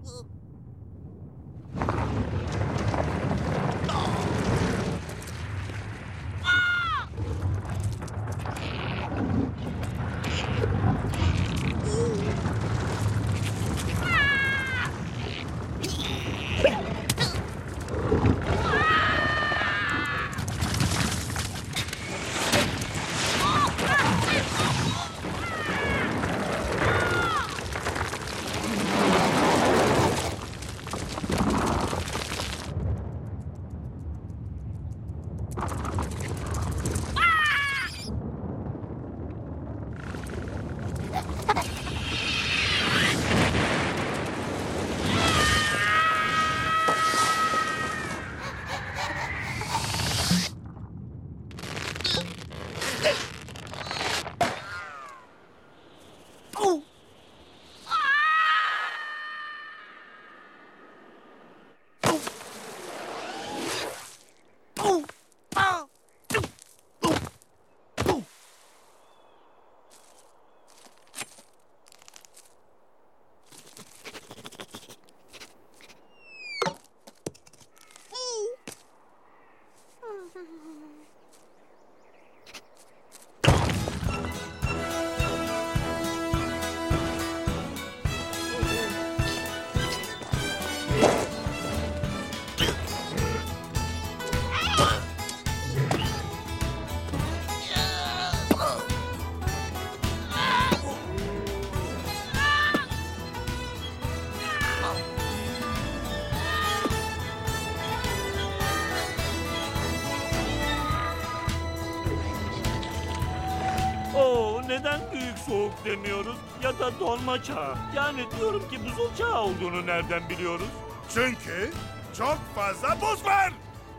Neden büyük soğuk demiyoruz ya da donma çağı? Yani diyorum ki buzul çağı olduğunu nereden biliyoruz? Çünkü çok fazla buz var.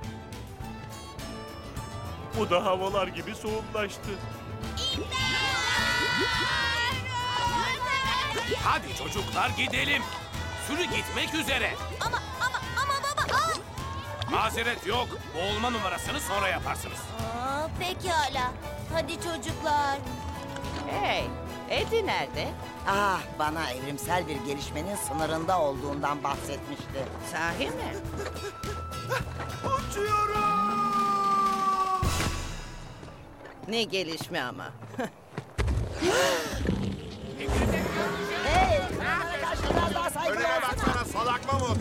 Bu da havalar gibi soğuklaştı. Hadi çocuklar gidelim. Sürü gitmek üzere. Ama baba. Mazeret yok. Boğulma numarasını sonra yaparsınız. Pekala. Hadi çocuklar. Hey, Eddie nerede? Ah, bana evrimsel bir gelişmenin sınırında olduğundan bahsetmişti. Sahi mi? Uçuyorum. Ne gelişme ama. Hey, bana karşı biraz daha saygılı Önüme olsana. baksana salak Mamut.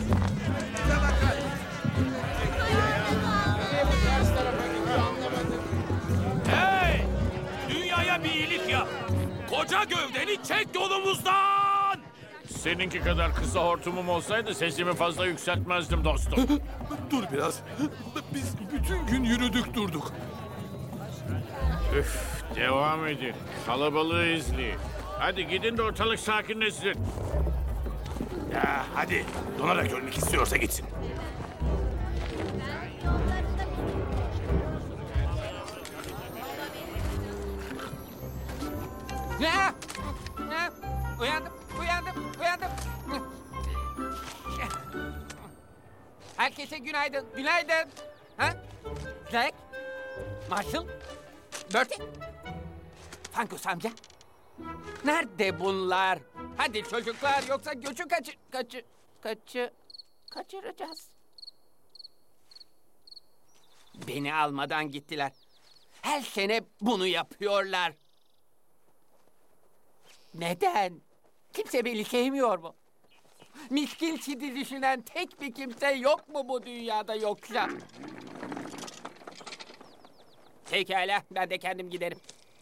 Hey! Dünyaya bir iyilik yap. Koca gövdeni çek yolumuzdan. Seninki kadar kısa hortumum olsaydı sesimi fazla yükseltmezdim dostum. Dur biraz. Biz bütün gün yürüdük durduk. Üf, devam edin. Kalabalığı izleyin. Hadi gidin de ortalık sakinleşsin. Ya hadi. Donarak ölmek istiyorsa gitsin. Uyandım. Herkese günaydın. Ha? Jack? Marshall? Bertie? Fankus amca? Nerede bunlar? Hadi çocuklar yoksa göçü kaçıracağız. Beni almadan gittiler. Her sene bunu yapıyorlar. Neden? Kimse beni sevmiyor mu? Miskin Sid'i düşünen tek bir kimse yok mu bu dünyada yoksa? Pekala, ben de kendim giderim.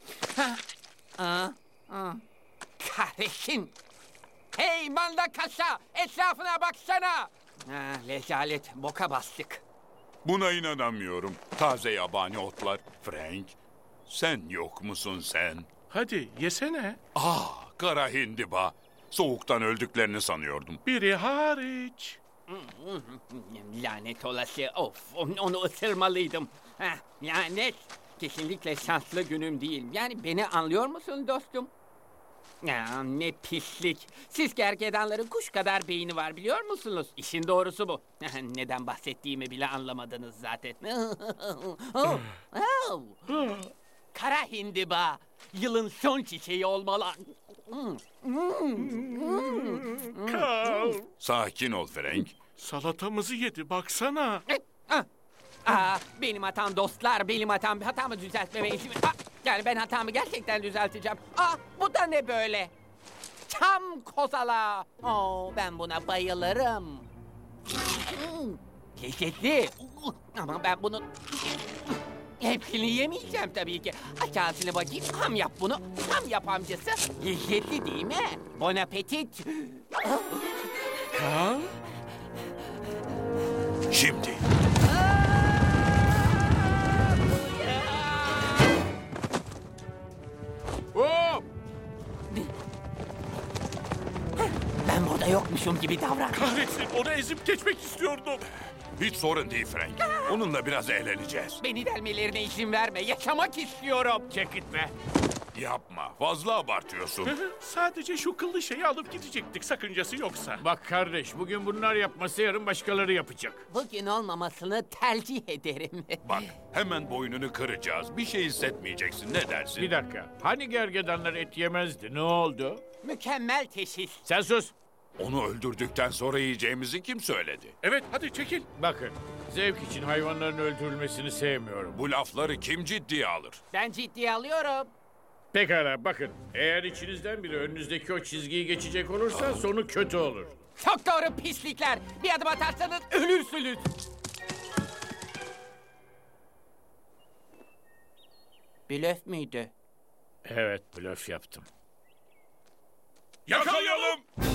Kahretsin! Hey manda kasa, etrafına baksana! Rezalet, boka bastık. Buna inanamıyorum. Taze yabani otlar. Frank, sen yok musun sen? Hadi yesene. Kara hindiba. Soğuktan öldüklerini sanıyordum. Biri hariç. Lanet olası, onu ısırmalıydım. Lanet, kesinlikle şanslı günüm değil. Yani beni anlıyor musun dostum? Ne pislik. Siz gergedanların kuş kadar beyni var biliyor musunuz? İşin doğrusu bu. Neden bahsettiğimi bile anlamadınız zaten. Kara hindiba. Yılın son çiçeği olmalı. Karl, Sakin ol Frank. salatamızı yedi baksana. Benim hatam dostlar, benim hatam. Hatamı düzeltmeme işim. Yani ben hatamı gerçekten düzelteceğim. Bu da ne böyle? Çam kozala. Ben buna bayılırım. Lezzetli. Ama ben bunu... Hepsini yemeyeceğim tabii ki. Aç ağzını bakayım. Ham yap bunu. Ham yap amcası. Lezzetli değil mi? Bon appetit. Karl, Şimdi. Hop! Ben burada yokmuşum gibi davran. kahretsin, onu ezip geçmek istiyordum. Hiç sorun değil Frank. Onunla biraz eğleneceğiz. Beni delmelerine izin verme. Yaşamak istiyorum. Çek gitme. Yapma. Fazla abartıyorsun. Sadece şu kıllı şeyi alıp gidecektik, sakıncası yoksa. Bak kardeş, bugün bunlar yapmasa yarın başkaları yapacak. Bugün olmamasını tercih ederim. Bak, hemen boynunu kıracağız. Bir şey hissetmeyeceksin. Ne dersin? Bir dakika. Hani gergedanlar et yemezdi? Ne oldu? Mükemmel teşhis. Sen sus. Onu öldürdükten sonra yiyeceğimizi kim söyledi? Evet, hadi çekil. Bakın, zevk için hayvanların öldürülmesini sevmiyorum. Bu lafları kim ciddiye alır? Ben ciddiye alıyorum. Pekala, bakın. Eğer içinizden biri önünüzdeki o çizgiyi geçecek olursa sonu kötü olur. Çok doğru pislikler. Bir adım atarsanız ölürsünüz. Blöf müydü? Evet, blöf yaptım. Yakalayalım!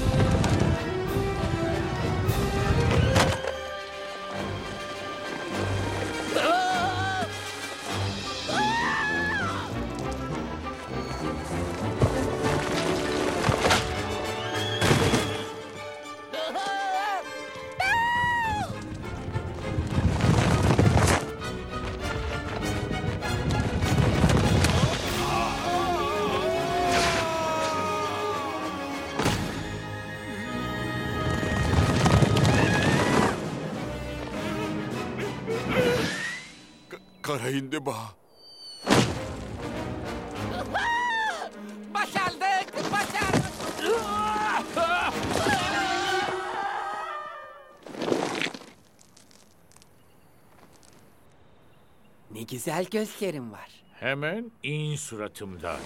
Kara hindiba. Başardık, başardık. Ne güzel gözlerim var. Hemen in suratımdan.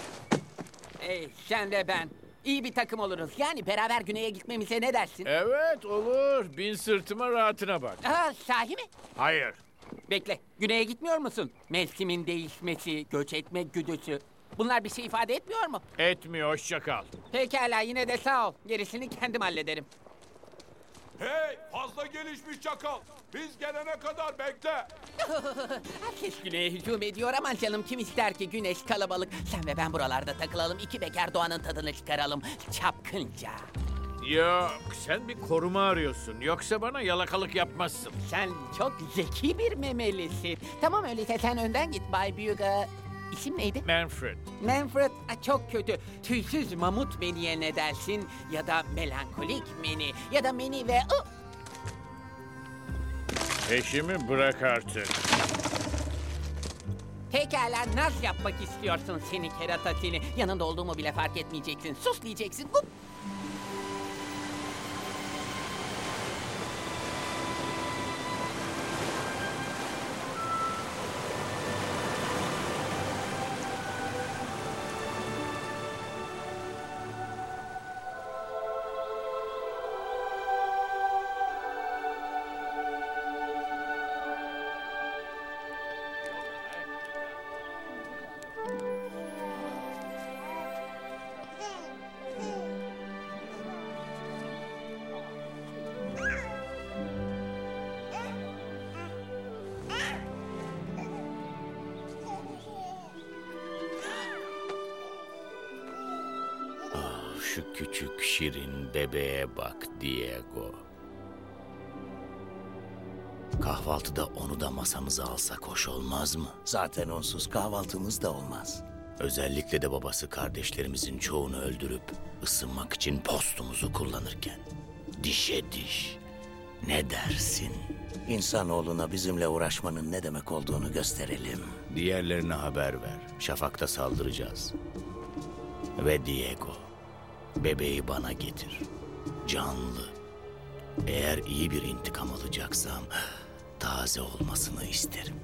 Sen de ben. İyi bir takım oluruz. Yani beraber güneye gitmemize ne dersin? Evet, olur. Bin sırtıma, rahatına bak. Sahi mi? Hayır. Bekle, güneye gitmiyor musun? Mevsimin değişmesi, göç etme güdüsü. Bunlar bir şey ifade etmiyor mu? Etmiyor, hoşça kal. Pekala, yine de sağ ol. Gerisini kendim hallederim. Hey, fazla gelişmiş çakal. Biz gelene kadar bekle. Herkes güneye hücum ediyor ama canım kim ister ki güneş kalabalık. Sen ve ben buralarda takılalım, iki bekar doğanın tadını çıkaralım. Çapkınca. Yok, sen bir koruma arıyorsun. Yoksa bana yalakalık yapmazsın. Sen çok zeki bir memelisin. Tamam öyleyse sen önden git Bay Büyüga. İsim neydi? Manfred. Manfred çok kötü. Tüysüz mamut meniye ne dersin? Ya da melankolik meni. Ya da meni ve... Peşimi bırak artık. Pekala naz yapmak istiyorsun seni kerata seni. Yanında olduğumu bile fark etmeyeceksin. Sus diyeceksin. Hup. Şu küçük şirin bebeğe bak Diego. Kahvaltıda onu da masamıza alsak hoş olmaz mı? Zaten onsuz kahvaltımız da olmaz. Özellikle de babası kardeşlerimizin çoğunu öldürüp ısınmak için postumuzu kullanırken. Dişe diş. Ne dersin? İnsanoğluna bizimle uğraşmanın ne demek olduğunu gösterelim. Diğerlerine haber ver. Şafak'ta saldıracağız. Ve Diego, bebeği bana getir. Canlı. Eğer iyi bir intikam alacaksam taze olmasını isterim.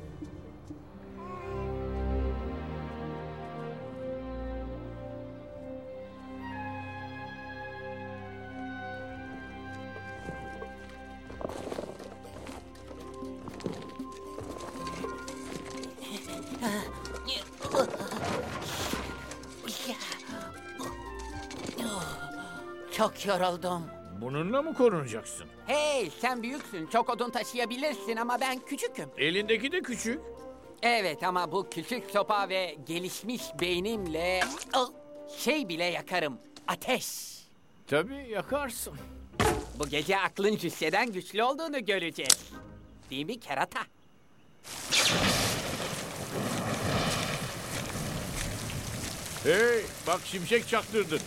Çok yoruldum. Bununla mı korunacaksın? Hey, sen büyüksün. Çok odun taşıyabilirsin ama ben küçüküm. Elindeki de küçük. Evet ama bu küçük sopa ve gelişmiş beynimle şey bile yakarım. Ateş. Tabii yakarsın. Bu gece aklın cüsseden güçlü olduğunu göreceğiz. Değil mi kerata? Hey, bak şimşek çaktırdın.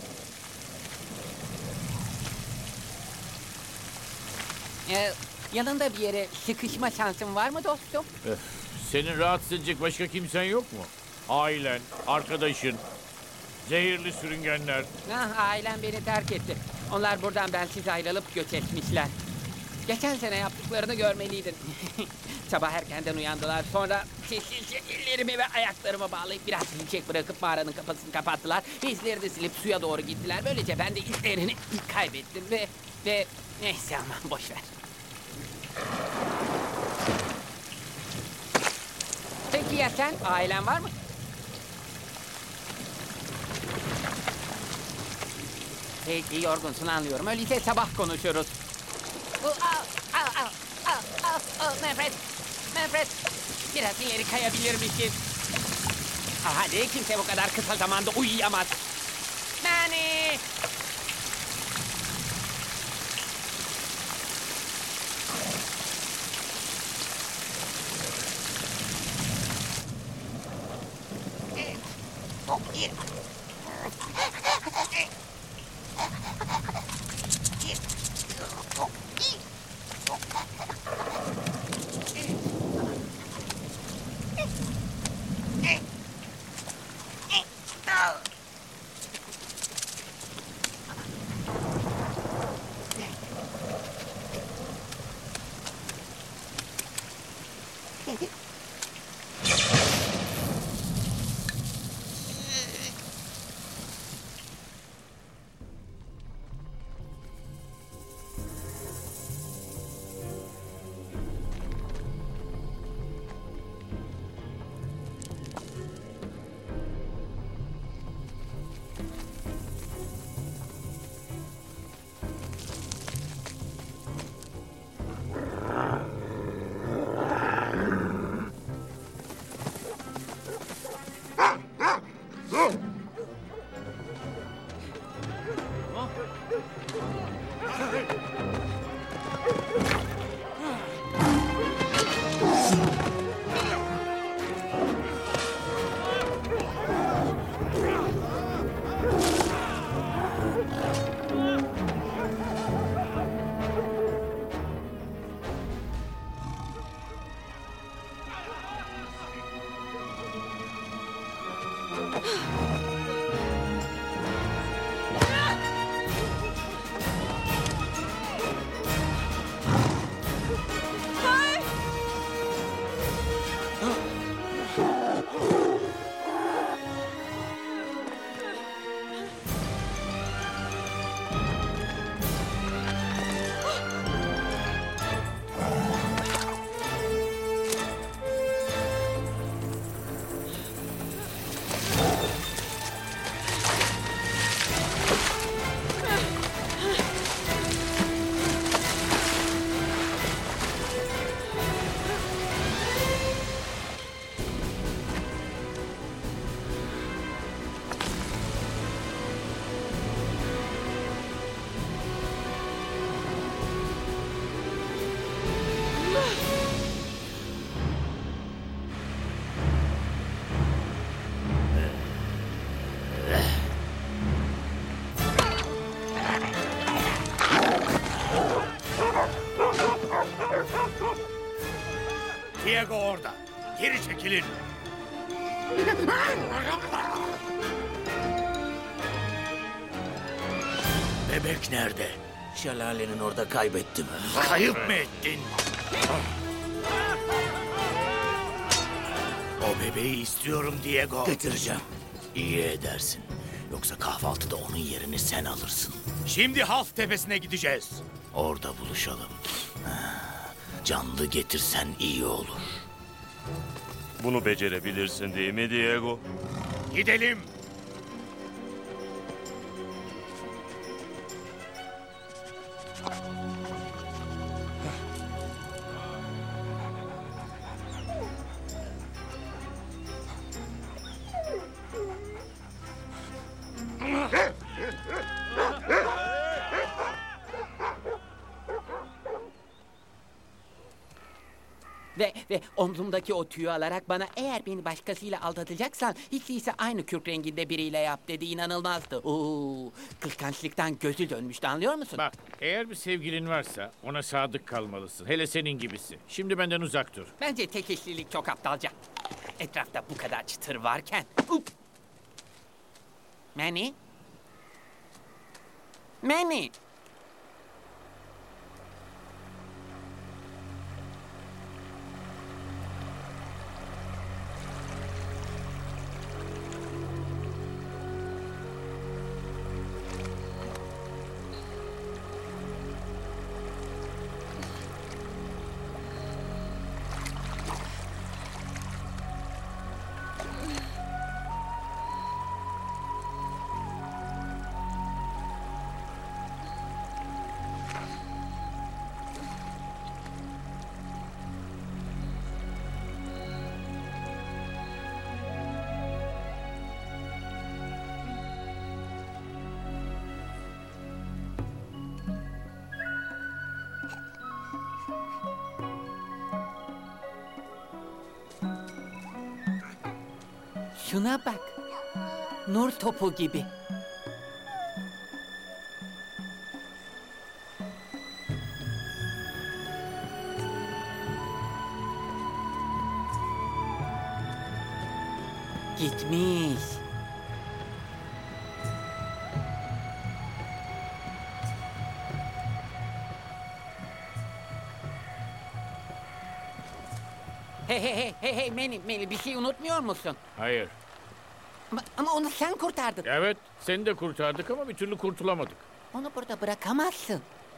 Yanında bir yere sıkışma şansın var mı dostum? Senin rahatsız edecek başka kimsen yok mu? Ailen, arkadaşın, zehirli sürüngenler. Ailem beni terk etti. Onlar buradan bensiz ayrılıp göç etmişler. Geçen sene yaptıklarını görmeliydin. Sabah erkenden uyandılar. Sonra sessizce ellerimi ve ayaklarımı bağlayıp biraz yiyecek bırakıp mağaranın kapısını kapattılar. İzlerini silip suya doğru gittiler. Böylece ben de izlerini kaybettim ve neyse aman boş ver. Peki ya sen? Ailen var mı? Peki yorgunsun anlıyorum. Öyleyse sabah konuşuruz. Manfred. Biraz ileri kayabilir misin? Hadi kimse bu kadar kısa zamanda uyuyamaz. Manny! Diego orada. Geri çekilin. Bebek nerede? Şelalenin orada kaybettim. Kayıp mı ettin? O bebeği istiyorum Diego. Getireceğim. İyi edersin. Yoksa kahvaltıda onun yerini sen alırsın. Şimdi Half Tepesi'ne gideceğiz. Orada buluşalım. Canlı getirsen iyi olur. Bunu becerebilirsin değil mi Diego? Gidelim. Ve omzumdaki o tüyü alarak bana eğer beni başkasıyla aldatacaksan hiç değilse aynı kürk renginde biriyle yap dedi. İnanılmazdı. Kıskançlıktan gözü dönmüştü, anlıyor musun? Bak, eğer bir sevgilin varsa ona sadık kalmalısın. Hele senin gibisi. Şimdi benden uzak dur. Bence tek eşlilik çok aptalca. Etrafta bu kadar çıtır varken. Manny? Manny? Şuna bak. Nur topu gibi. Gitmiş. Hey Manny, bir şey unutmuyor musun? Hayır. Ama onu sen kurtardın. Evet, seni de kurtardık ama bir türlü kurtulamadık. Onu burada bırakamazsın.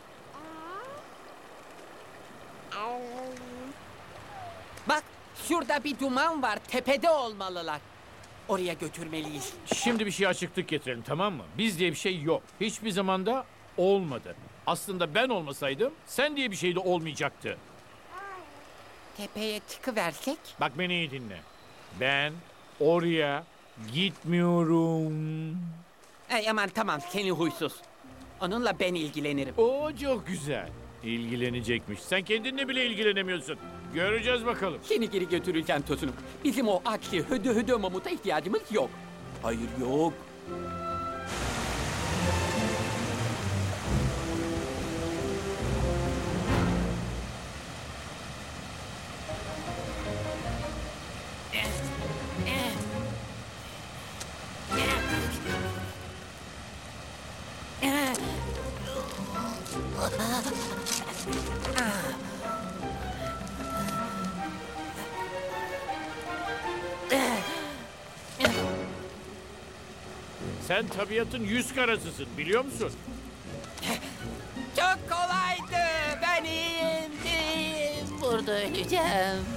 Bak, şurada bir duman var. Tepede olmalılar. Oraya götürmeliyiz. Şimdi bir şey açıklık getirelim, tamam mı? Biz diye bir şey yok. Hiçbir zamanda olmadı. Aslında ben olmasaydım sen diye bir şey de olmayacaktı. Tepeye çıkıversek? Bak beni iyi dinle. Ben oraya gitmiyorum. Aman tamam, seni huysuz. Onunla ben ilgilenirim. Oo, çok güzel. İlgilenecekmiş. Sen kendinle bile ilgilenemiyorsun. Göreceğiz bakalım. Seni geri götüreceğim Tosunum. Bizim o aksi hödö mamuta ihtiyacımız yok. Hayır, yok. Sen tabiatın yüz karasısın, biliyor musun? Çok kolaydı. Ben iyiyim. Burada öleceğim.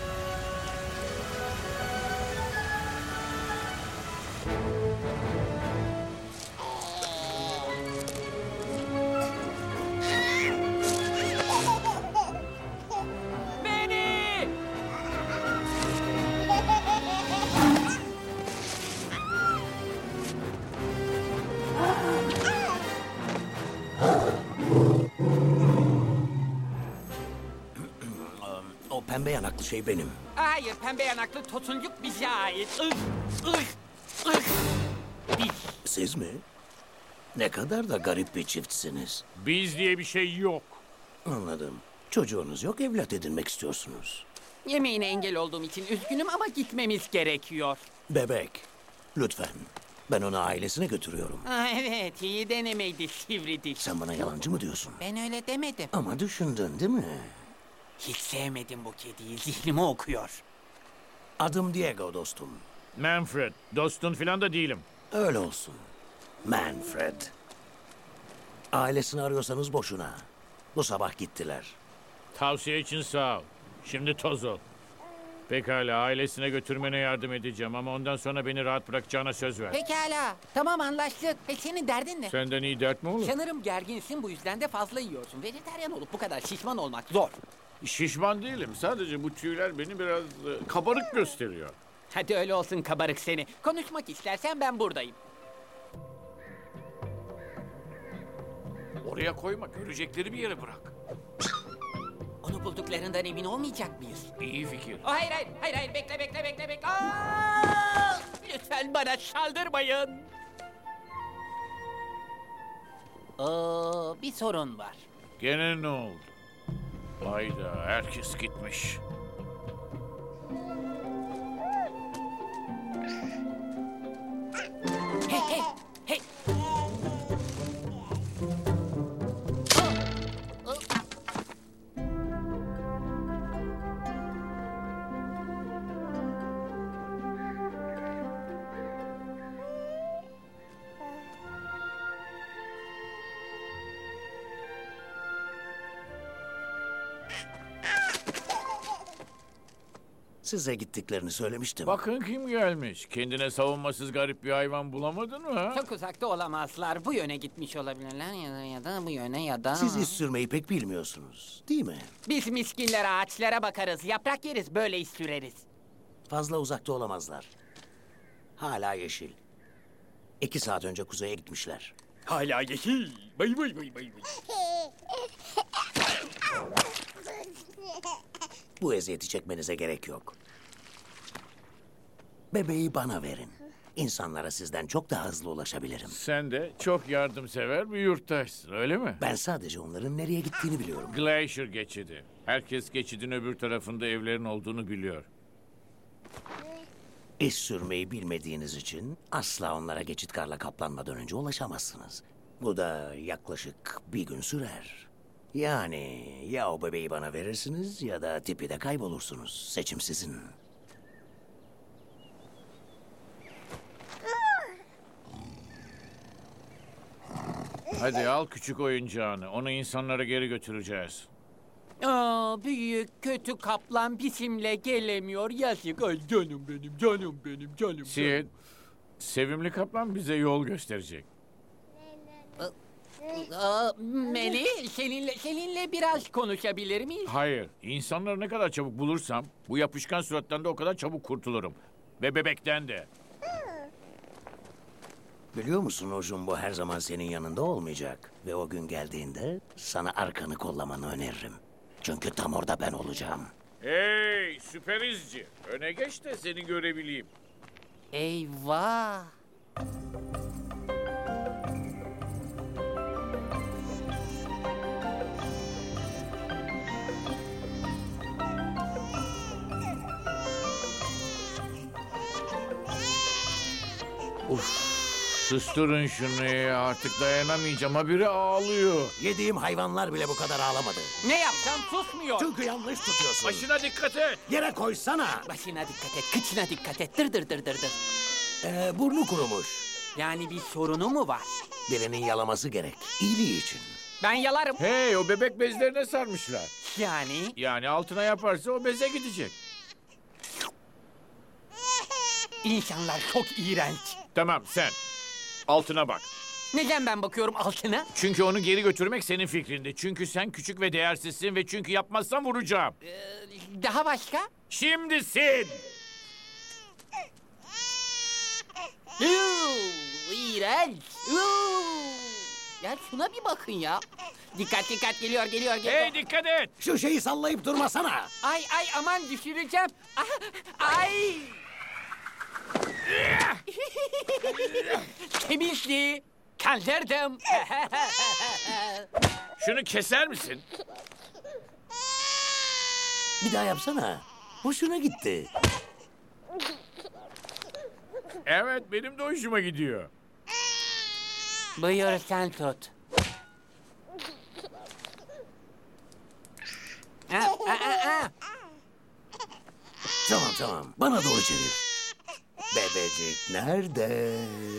O pembe yanaklı şey benim. Hayır, pembe yanaklı tosuncuk bize ait. Biz. Siz mi? Ne kadar da garip bir çiftsiniz. Biz diye bir şey yok. Anladım. Çocuğunuz yok, evlat edinmek istiyorsunuz. Yemeğine engel olduğum için üzgünüm ama gitmemiz gerekiyor. Bebek, lütfen. Ben onu ailesine götürüyorum. Evet, iyi denemeydi sivri diş. Sen bana yalancı mı diyorsun? Ben öyle demedim. Ama düşündün değil mi? Hiç sevmedim bu kediyi, zihnimi okuyor. Adım Diego dostum. Manfred, dostun filan da değilim. Öyle olsun. Manfred. Ailesini arıyorsanız boşuna. Bu sabah gittiler. Tavsiye için sağ ol. Şimdi toz ol. Pekala, ailesine götürmene yardım edeceğim ama ondan sonra beni rahat bırakacağına söz ver. Pekala, tamam anlaştık. Peki senin derdin ne? Senden iyi dert mi olur? Sanırım gerginsin, bu yüzden de fazla yiyorsun. Vejeteryan olup bu kadar şişman olmak zor. Şişman değilim. Sadece bu tüyler beni biraz kabarık gösteriyor. Hadi öyle olsun kabarık seni. Konuşmak istersen ben buradayım. Oraya koyma, görecekleri bir yere bırak. Onu bulduklarından emin olmayacak mıyız? İyi fikir. Hayır, bekle. Aa! Lütfen bana saldırmayın. Bir sorun var. Gene ne oldu? Hayda, herkes gitmiş. Hey. Size gittiklerini söylemiştim. Bakın kim gelmiş. Kendine savunmasız garip bir hayvan bulamadın mı? Ha? Çok uzakta olamazlar. Bu yöne gitmiş olabilirler ya da bu yöne ya da... Siz iz sürmeyi pek bilmiyorsunuz, değil mi? Biz miskinler ağaçlara bakarız, yaprak yeriz, böyle iz süreriz. Fazla uzakta olamazlar. Hala yeşil. 2 saat önce kuzeye gitmişler. Hala yeşil. Bay. Bu eziyeti çekmenize gerek yok. Bebeği bana verin. İnsanlara sizden çok daha hızlı ulaşabilirim. Sen de çok yardımsever bir yurttaşsın, öyle mi? Ben sadece onların nereye gittiğini biliyorum. Glacier geçidi. Herkes geçidin öbür tarafında evlerin olduğunu biliyor. İz sürmeyi bilmediğiniz için asla onlara geçit karla kaplanmadan önce ulaşamazsınız. Bu da yaklaşık 1 gün sürer. Yani ya o bebeği bana verirsiniz ya da tipi de kaybolursunuz. Seçim sizin. Hadi al küçük oyuncağını. Onu insanlara geri götüreceğiz. Büyük kötü kaplan bizimle gelemiyor, yazık. Ay canım benim. Sid, sevimli kaplan bize yol gösterecek. Meli, seninle biraz konuşabilir miyiz? Hayır, insanları ne kadar çabuk bulursam bu yapışkan surattan da o kadar çabuk kurtulurum. Ve bebekten de. Biliyor musun o jumbo her zaman senin yanında olmayacak. Ve o gün geldiğinde sana arkanı kollamanı öneririm. Çünkü tam orada ben olacağım. Hey süper izci, öne geç de seni görebileyim. Eyvah! Susturun şunu ya, artık dayanamayacağım. Habire ağlıyor. Yediğim hayvanlar bile bu kadar ağlamadı. Ne yapsam susmuyor. Çünkü yanlış tutuyorsun. Başına dikkat et. Yere koysana. Başına dikkat et, kıçına dikkat et. Dır. Burnu kurumuş. Yani bir sorunu mu var? Birinin yalaması gerek. İyiliği için. Ben yalarım. Hey, o bebek bezlerine sarmışlar. Yani? Yani altına yaparsa o beze gidecek. İnsanlar çok iğrenç. Tamam sen. Altına bak. Neden ben bakıyorum altına? Çünkü onu geri götürmek senin fikrindi. Çünkü sen küçük ve değersizsin ve çünkü yapmazsan vuracağım. Daha başka? Şimdisin. İğrenç. Ya şuna bir bakın ya. Dikkat geliyor. Hey dikkat et. Şu şeyi sallayıp durmasana. Ay aman düşüreceğim. Ay. Temizli. Kaldırdım. Şunu keser misin? Bir daha yapsana. Hoşuna gitti. Evet, benim de hoşuma gidiyor. Buyur sen tut. Tamam. Bana doğru çevir. Bebecik nerede?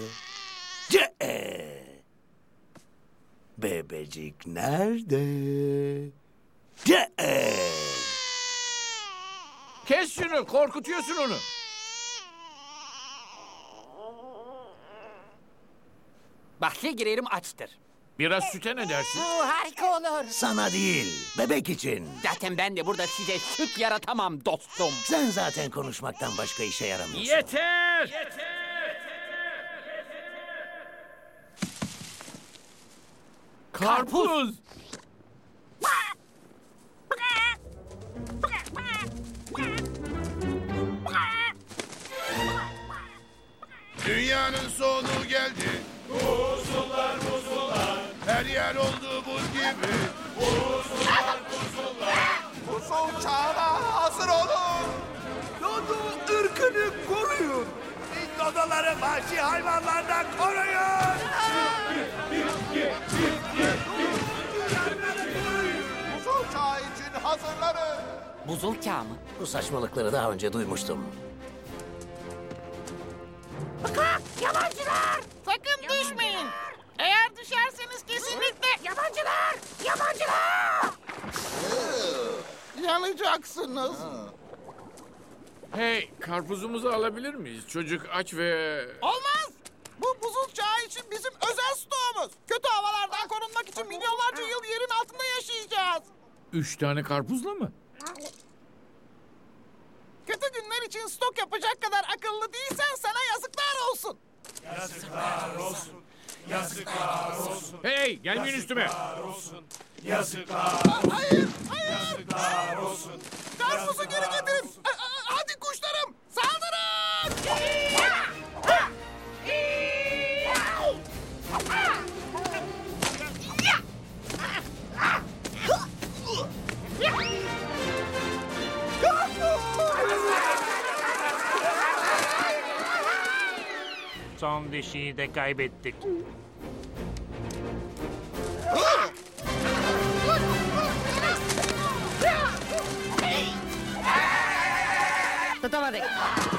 Bebecik nerede? Kes şunu, korkutuyorsun onu. Bahse girerim açtır. Biraz süte ne dersin? Harika olur. Sana değil, bebek için. Zaten ben de burada size süt yaratamam dostum. Sen zaten konuşmaktan başka işe yaramıyorsun. Yeter! Karpuz! Dünyanın sonu geldi. Buzullar. Her yer oldu buz gibi. Buzul çağına hazır olun. Dodo ırkını koruyun. Dodoları vahşi hayvanlardan koruyun. Buzul çağı için hazırlanın. Buzul çağı mı? Bu saçmalıkları daha önce duymuştum. Yabancılar! Sakın düşmeyin. Eğer düşerseniz kesinlikle... Yabancılar! Yanacaksınız. Hey, karpuzumuzu alabilir miyiz? Çocuk aç ve... Olmaz! Bu buzul çağı için bizim özel stoğumuz. Kötü havalardan korunmak için milyonlarca yıl yerin altında yaşayacağız. 3 tane karpuzla mı? Kötü günler için stok yapacak kadar akıllı değilsen sana yazıklar olsun. Yazıklar olsun. Yazıklar olsun. Hey, gelmeyin üstüme. Yazıklar. Hayır! Yazıklar olsun. Karpuzu geri getirin. Hadi kuşlarım, saldırın! Son dişiyi de kaybettik. Tutamadık.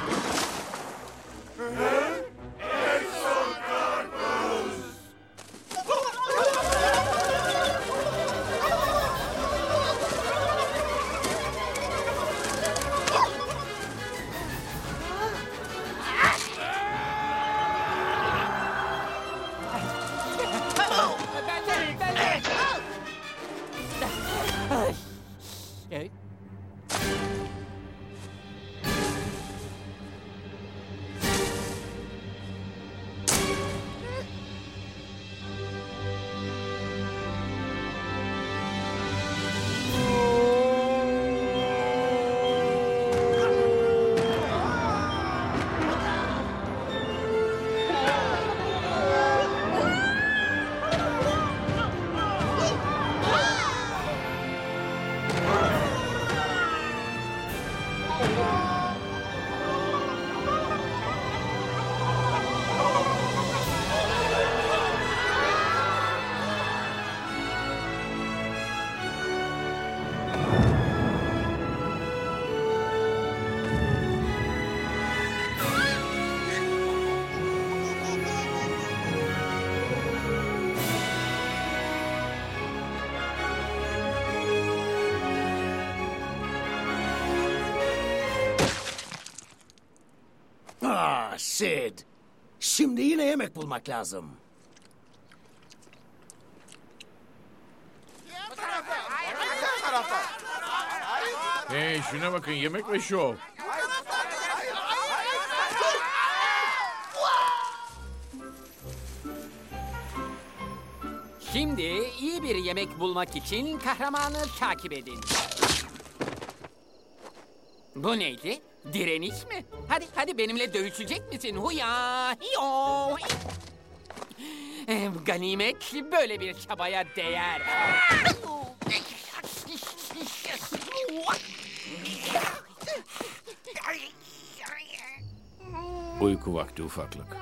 Sid. Şimdi yine yemek bulmak lazım. Hey, şuna bakın, yemek ve şov. Şimdi iyi bir yemek bulmak için kahramanı takip edin. Bu neydi? Direniş mi? Hadi benimle dövüşecek misin? Huya! Hiyo! Ganimet böyle bir çabaya değer. Uyku vakti ufaklık.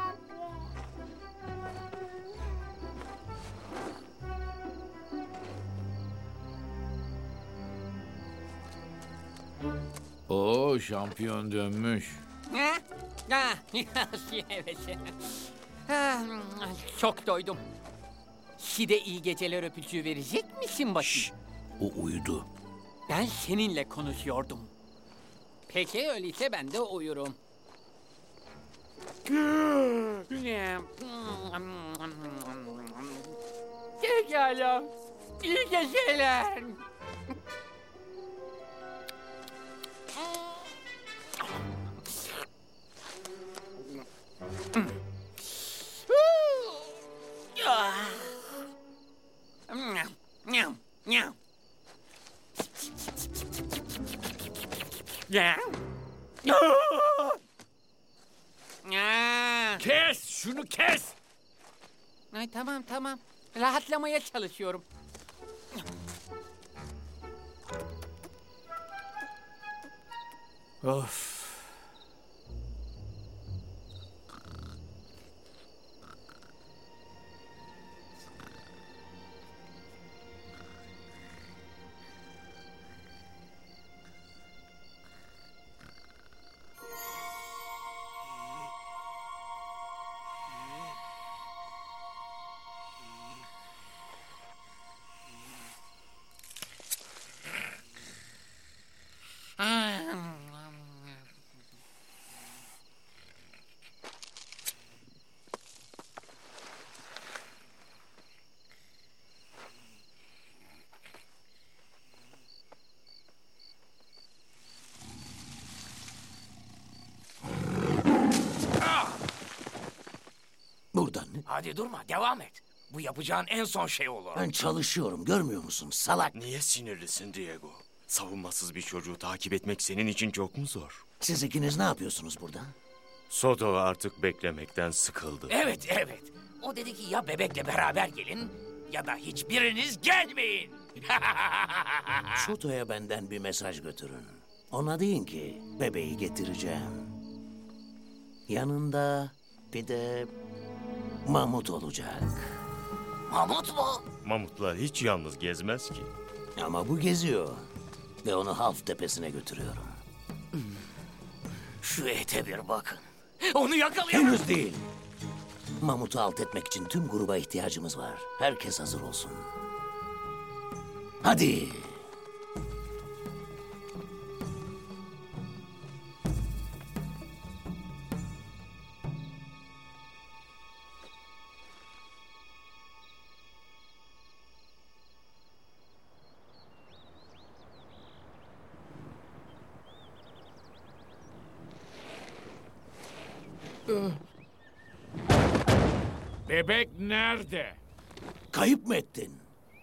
Oo, şampiyon dönmüş. Ha? Ha, evet. Ah, çok doydum. Şide iyi geceler öpücüğü verecek misin bakayım? O uyudu. Ben seninle konuşuyordum. Peki öyleyse ben de uyurum. Pekala. İyi geceler. Kes, şunu kes. Ay, tamam. Rahatlamaya çalışıyorum. Of. Buradan. Hadi durma, devam et. Bu yapacağın en son şey olur. Ben çalışıyorum, görmüyor musun salak? Niye sinirlisin Diego? Savunmasız bir çocuğu takip etmek senin için çok mu zor? Siz ikiniz ne yapıyorsunuz burada? Soto artık beklemekten sıkıldı. Evet. O dedi ki ya bebekle beraber gelin ya da hiçbiriniz gelmeyin. Soto'ya benden bir mesaj götürün. Ona deyin ki bebeği getireceğim. Yanında bir de Mamut olacak. Mamut mu? Mamutlar hiç yalnız gezmez ki. Ama bu geziyor. Ve onu Half Tepesi'ne götürüyorum. Şu ete bir bakın. Onu yakalayalım. Henüz değil. Mamut'u alt etmek için tüm gruba ihtiyacımız var. Herkes hazır olsun. Hadi. Bebek nerede? Kayıp mı ettin?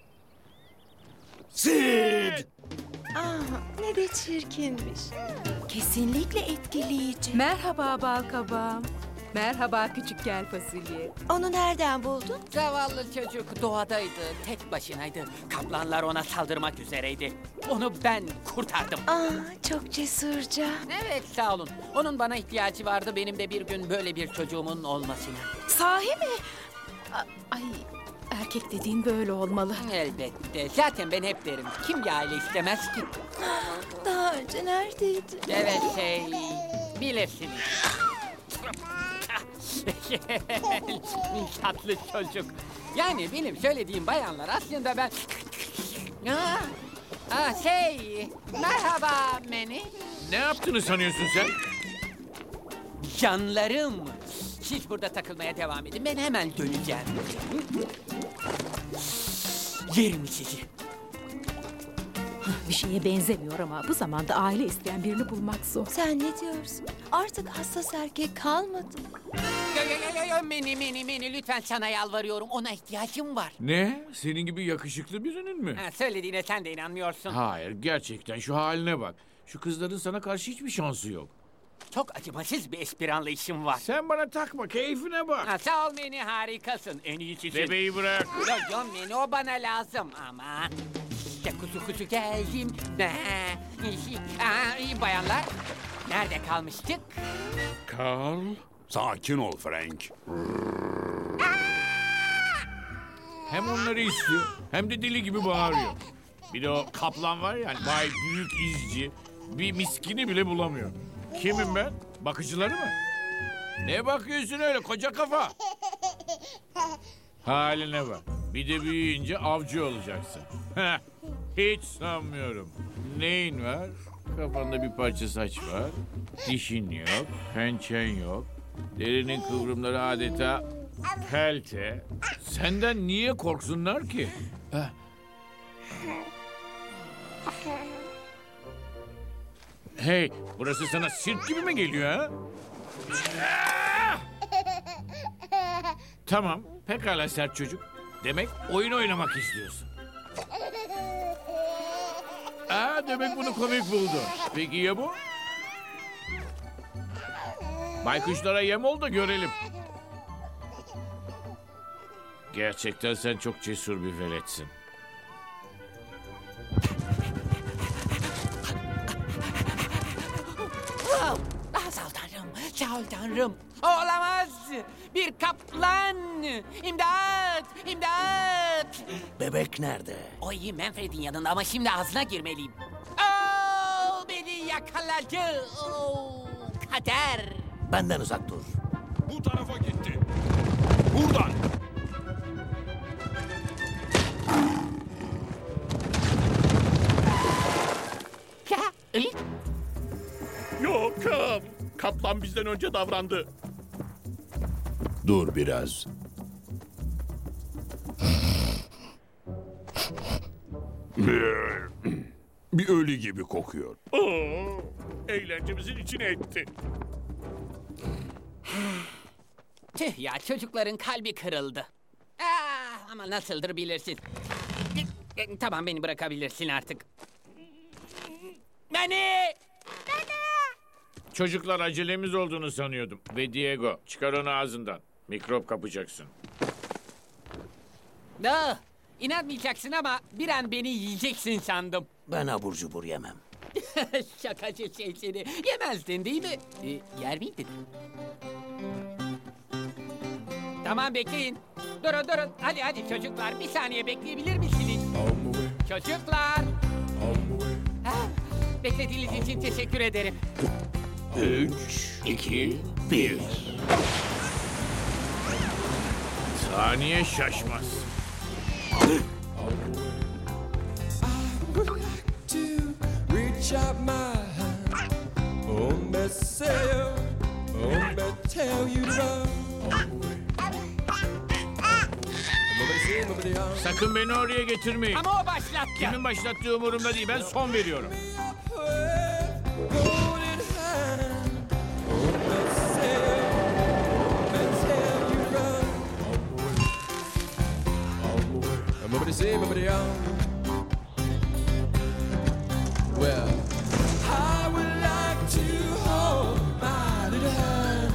Sid! Ne de çirkinmiş. Kesinlikle etkileyici. Merhaba balkabağım. Merhaba küçük gel fasulye. Onu nereden buldun? Zavallı çocuk doğadaydı, tek başınaydı. Kaplanlar ona saldırmak üzereydi. Onu ben kurtardım. Çok cesurca. Evet, sağ olun. Onun bana ihtiyacı vardı, benim de bir gün böyle bir çocuğumun olmasına. Sahi mi? Ay, erkek dediğin böyle olmalı. Elbette. Zaten ben hep derim. Kim bir aile istemez ki? Daha önce neredeydin? Evet, bilirsiniz. Tatlı çocuk. Yani benim söylediğim bayanlar aslında ben... Merhaba Manny. Ne yaptığını sanıyorsun sen? Canlarım. Siz burada takılmaya devam edin. Ben hemen döneceğim. Yerim sizi. Bir şeye benzemiyor ama bu zamanda aile isteyen birini bulmak zor. Sen ne diyorsun? Artık hassas erkek kalmadı. Manny, lütfen sana yalvarıyorum. Ona ihtiyacım var. Ne? Senin gibi yakışıklı birinin mi? Söylediğine sen de inanmıyorsun. Hayır, gerçekten şu haline bak. Şu kızların sana karşı hiçbir şansı yok. Çok acımasız bir espri anlayışım var. Sen bana takma, keyfine bak. Sağ ol Manny, harikasın. En iyisi. Bebeği bırak. Yok Manny, o bana lazım ama... İşte kuzu geldim. Bayanlar, nerede kalmıştık? Karl, Sakin ol Frank. Hem onları istiyor hem de deli gibi bağırıyor. Bir de o kaplan var ya, vay büyük izci. Bir miskini bile bulamıyor. Kimim ben? Bakıcıları mı? Ne bakıyorsun öyle koca kafa? Haline bak. Bir de büyüyünce avcı olacaksın. Hiç sanmıyorum. Neyin var? Kafanda bir parça saç var. Dişin yok, pençen yok. Derinin kıvrımları adeta pelte. Senden niye korksunlar ki? Hey, burası sana sirk gibi mi geliyor ha? Tamam, pekala sert çocuk. Demek oyun oynamak istiyorsun. Demek bunu komik buldun. Peki ya bu? Baykuşlara yem ol da görelim. Gerçekten sen çok cesur bir veletsin. Sağ ol tanrım, sağ ol tanrım. Olamaz. Bir kaplan. İmdat, imdat. Bebek nerede? O iyi Manfred'in yanında ama şimdi ağzına girmeliyim. Beni yakaladı. Kader. Benden uzak dur. Bu tarafa gitti. Buradan. Yok, kaplan bizden önce davrandı. Dur biraz. Bir ölü gibi kokuyor. Eğlencemizin içine etti. Tüh ya, çocukların kalbi kırıldı. Ama nasıldır bilirsin. Tamam, beni bırakabilirsin artık. Beni! Çocuklar, acelemiz olduğunu sanıyordum. Ve Diego, çıkar onu ağzından. Mikrop kapacaksın. İnanmayacaksın ama bir an beni yiyeceksin sandım. Ben abur cubur yemem. Şakacı şey seni. Yemezdin değil mi? Yer miydin? Tamam, bekleyin. Durun. Hadi çocuklar, bir saniye bekleyebilir misiniz? Çocuklar. Beklediğiniz için teşekkür ederim. 3, 2, 1. Saniye şaşmaz. Reach out my hand, hombre sail, hombre tell you to run. Sakın beni oraya getirmeyin. Ama o başlattı. Kimin başlattığı umurumda değil. Ben son veriyorum. Golden hand, hombre sail, hombre tell you to run. Hombre say, hombre young. Well, I would like to hold my little hand.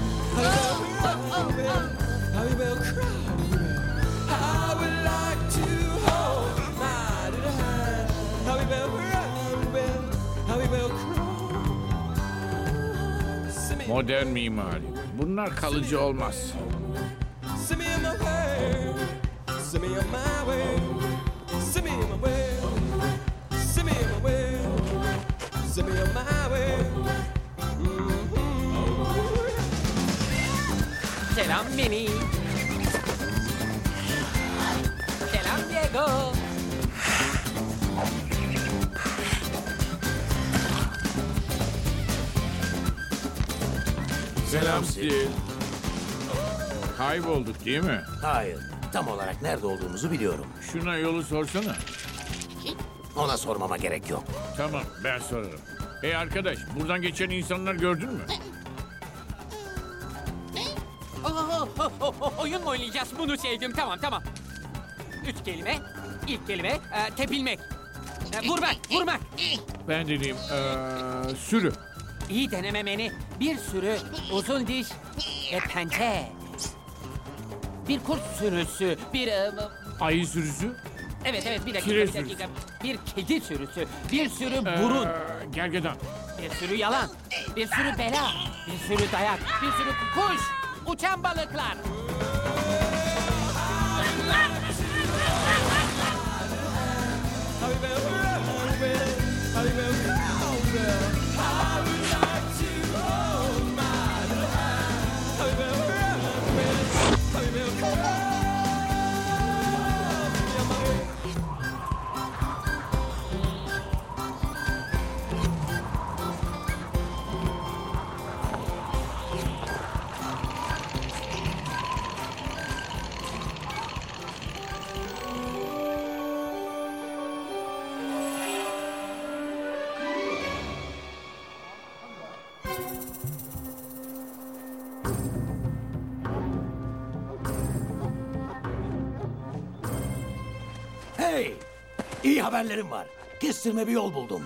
How we will cry. I would like to hold my little hand. How we will cry. How we will cry. Modern mimari. Bunlar kalıcı olmaz. Send me on my way. Send me on my way. Send me on my way. Send me on my way. Send me on my way. Selam beni. Selam Diego. Selam Steel. Kaybolduk değil mi? Hayır. Tam olarak nerede olduğumuzu biliyorum. Şuna yolu sorsana. Ona sormama gerek yok. Tamam, ben sorarım. Hey arkadaş, buradan geçen insanlar gördün mü? Oyun mu oynayacağız? Bunu sevdim. Tamam. 3 kelime. İlk kelime tepilmek. Vurmak. Ben dediğim sürü. İyi denememeni. Bir sürü uzun diş ve pençe. Bir kurt sürüsü. Bir... Ayı sürüsü. Evet, bir dakika. Kire Bir dakika. Bir kedi sürüsü. Bir sürü burun. Gergedan. Bir sürü yalan. Bir sürü bela. Bir sürü dayak. Bir sürü kuş. uçan balıklar. Hey! İyi haberlerim var. Kestirme bir yol buldum.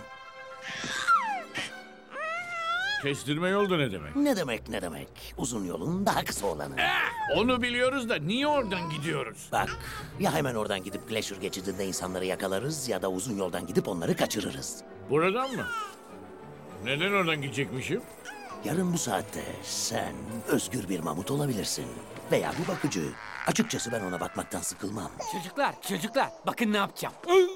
Kestirme yol da ne demek? Ne demek? Uzun yolun daha kısa olanı. Onu biliyoruz da niye oradan gidiyoruz? Bak, ya hemen oradan gidip Glacier geçidinde insanları yakalarız ya da uzun yoldan gidip onları kaçırırız. Buradan mı? Neden oradan gidecekmişim? Yarın bu saatte sen özgür bir mamut olabilirsin. Veya bir bakıcı. Açıkçası ben ona bakmaktan sıkılmam. Çocuklar bakın ne yapacağım.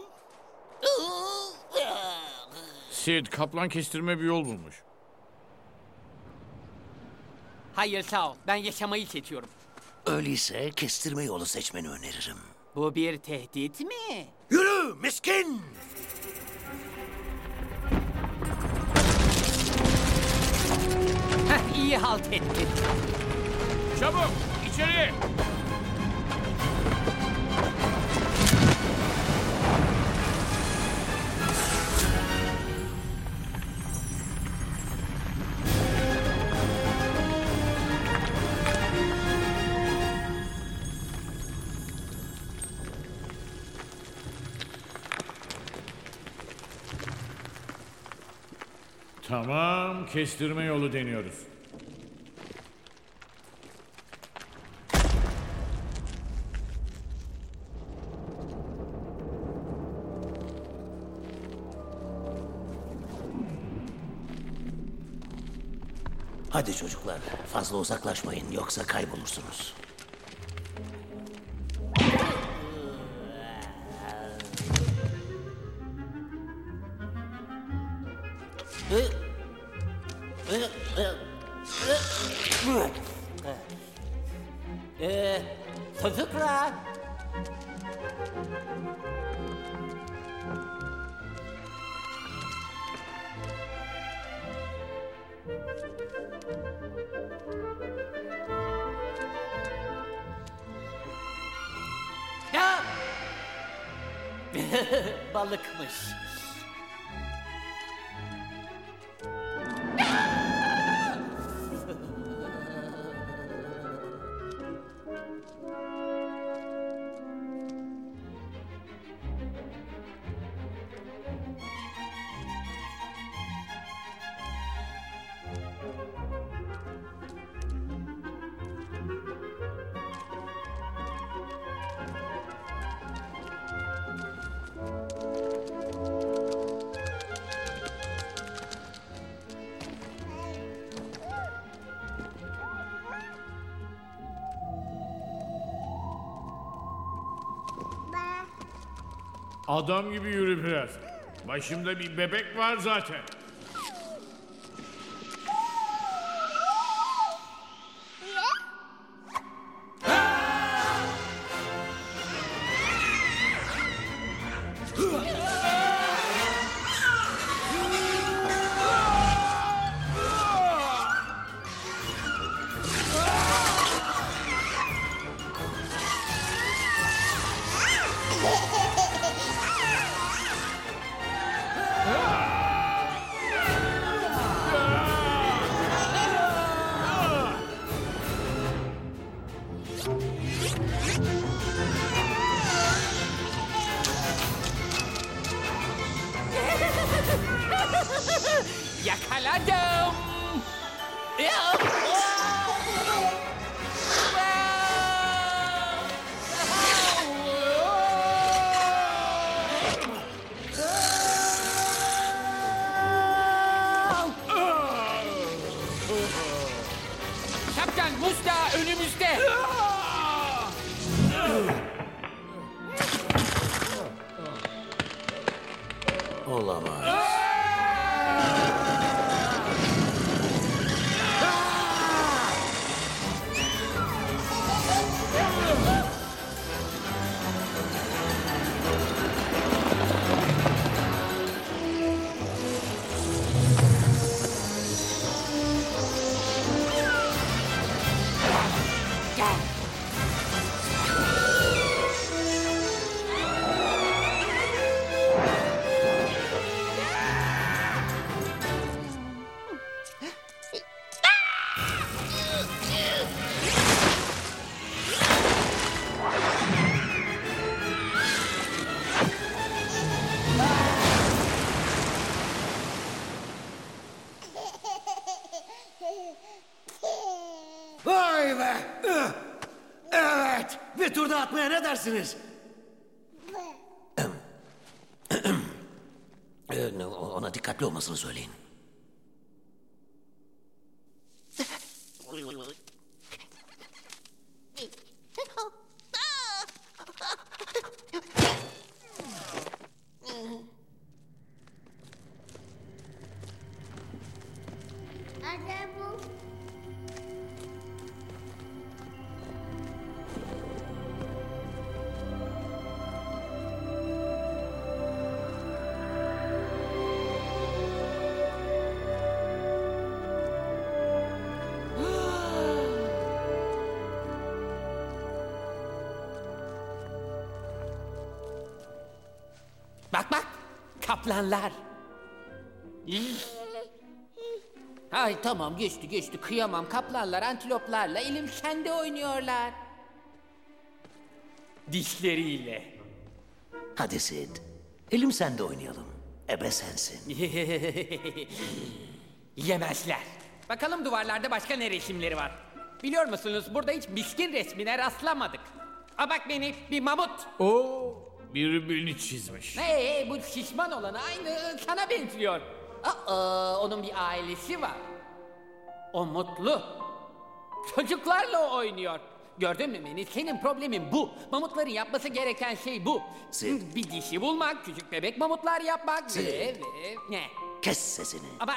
Sid, kaplan kestirme bir yol bulmuş. Hayır sağ ol, ben yaşamayı seçiyorum. Öyleyse kestirme yolu seçmeni öneririm. Bu bir tehdit mi? Yürü miskin! Heh, iyi halt ettin. Çabuk, içeri! Tamam, kestirme yolu deniyoruz. Hadi çocuklar, fazla uzaklaşmayın yoksa kaybolursunuz. Çocuklar. Ya! Balıkmış. Adam gibi yürü biraz. Başımda bir bebek var zaten. Yakaladım. Kaptan Musta Vay be! Evet! Bir tur daha atmaya ne dersiniz? Ona dikkatli olmasını söyleyin. Bak bak, kaplanlar. Ay tamam geçti kıyamam. Kaplanlar antiloplarla elim şende oynuyorlar. Dişleriyle. Hadi Sid. Elim sende oynayalım. Ebe sensin. Yemezler. Bakalım duvarlarda başka ne resimleri var? Biliyor musunuz burada hiç miskin resmine rastlamadık. A bak beni bir mamut. Oo, biri beni çizmiş. Bu şişman olan aynı sana benziyor. Onun bir ailesi var. O mutlu. Çocuklarla oynuyor. Gördün mü beni? Senin problemin bu. Mamutların yapması gereken şey bu. Sid. Bir dişi bulmak, küçük bebek mamutlar yapmak Sid. ve ne? Kes sesini. Ama...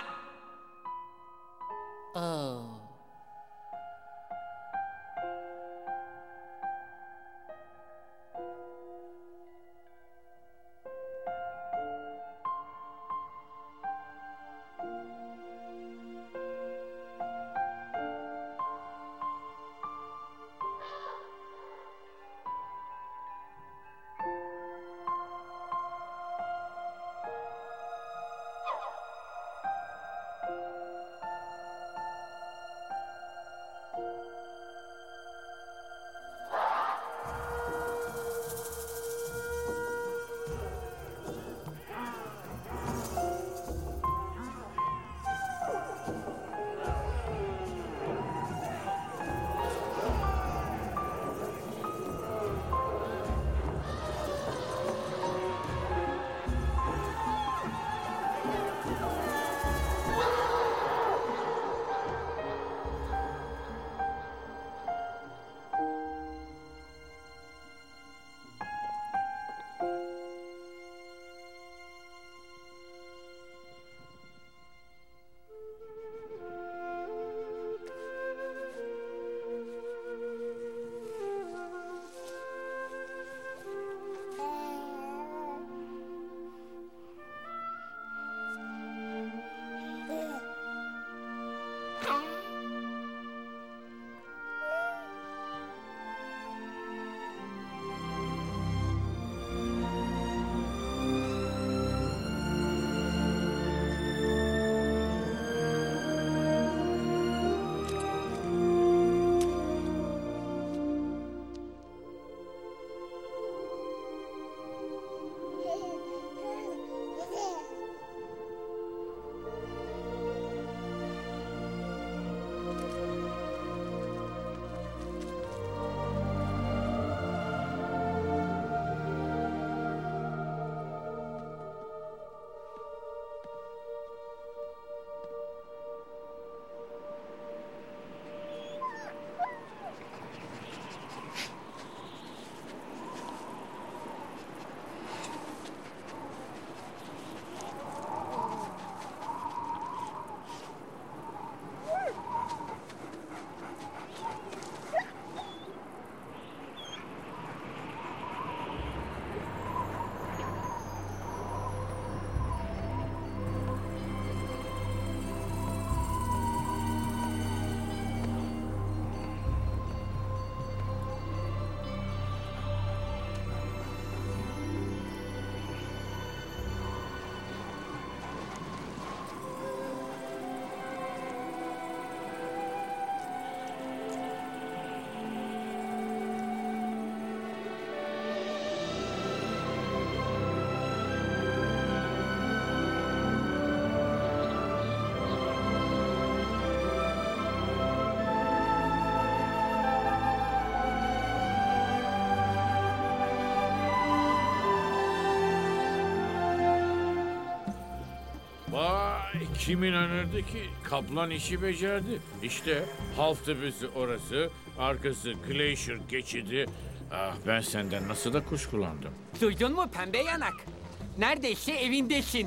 Vay, kim inanırdı ki? Kaplan işi becerdi. İşte Half Tepesi orası, arkası Glacier geçidi. Ah, ben senden nasıl da kuşkulandım. Duydun mu pembe yanak? Neredeyse evindesin.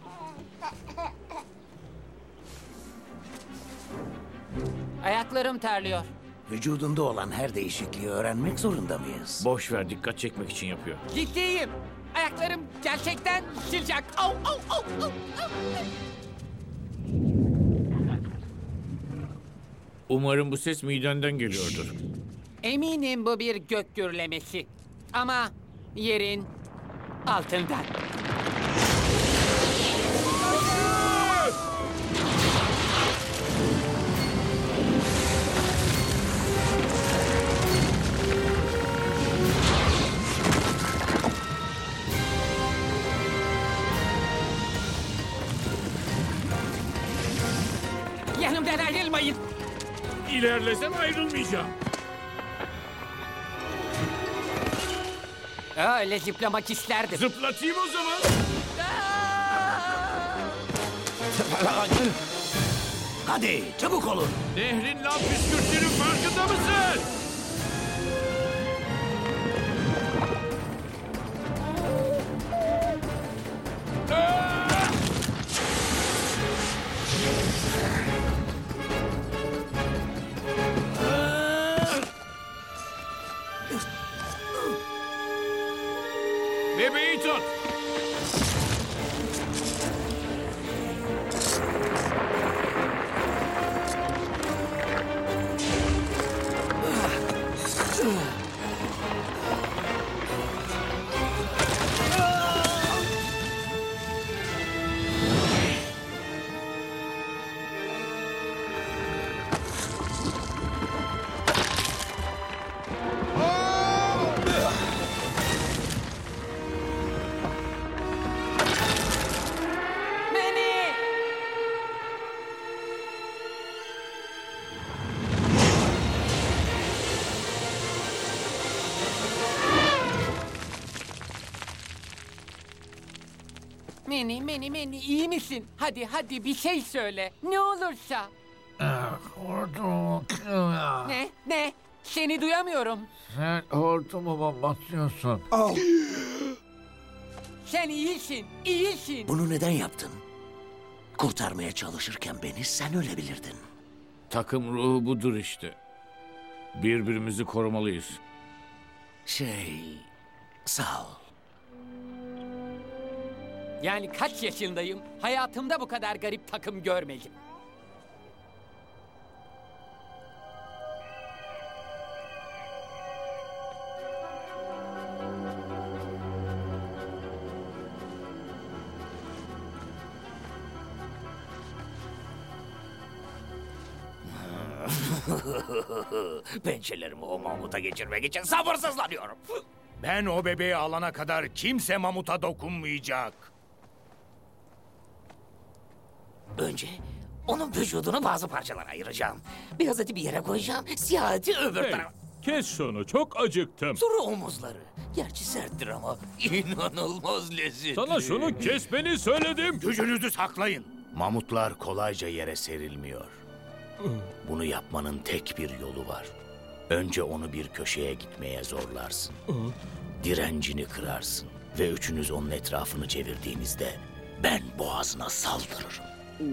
Ayaklarım terliyor. Vücudunda olan her değişikliği öğrenmek zorunda mıyız? Boş ver, dikkat çekmek için yapıyor. Ciddiyim. Ayaklarım gerçekten sıcak. Au, au, au, au. Umarım bu ses midenden geliyordur. Eminim bu bir gök gürlemesi. Ama yerin altından. Yanımdan ayrılmayın. İlerlesem ayrılmayacağım. Öyle zıplamak isterdim. Zıplatayım o zaman. Hadi çabuk olun. Nehrin lav püskürttüğünün farkında mısın? Bebeği tut. Meni iyi misin? Hadi bir şey söyle. Ne olursa. Ne? Seni duyamıyorum. Sen hortumuma batıyorsun. Sen iyisin. Bunu neden yaptın? Kurtarmaya çalışırken beni sen ölebilirdin. Takım ruhu budur işte. Birbirimizi korumalıyız. Sağ ol. Yani kaç yaşındayım? Hayatımda bu kadar garip takım görmedim. Pençelerimi o mamuta geçirmek için sabırsızlanıyorum. Ben o bebeği alana kadar kimse mamuta dokunmayacak. Önce onun vücudunu bazı parçalara ayıracağım. Beyaz eti bir yere koyacağım, siyah eti öbür tarafa. Kes şunu, çok acıktım. Sonra omuzları. Gerçi serttir ama inanılmaz lezzetli. Sana şunu kesmeni söyledim. Gücünüzü saklayın. Mamutlar kolayca yere serilmiyor. Bunu yapmanın tek bir yolu var. Önce onu bir köşeye gitmeye zorlarsın. Direncini kırarsın. Ve üçünüz onun etrafını çevirdiğinizde ben boğazına saldırırım.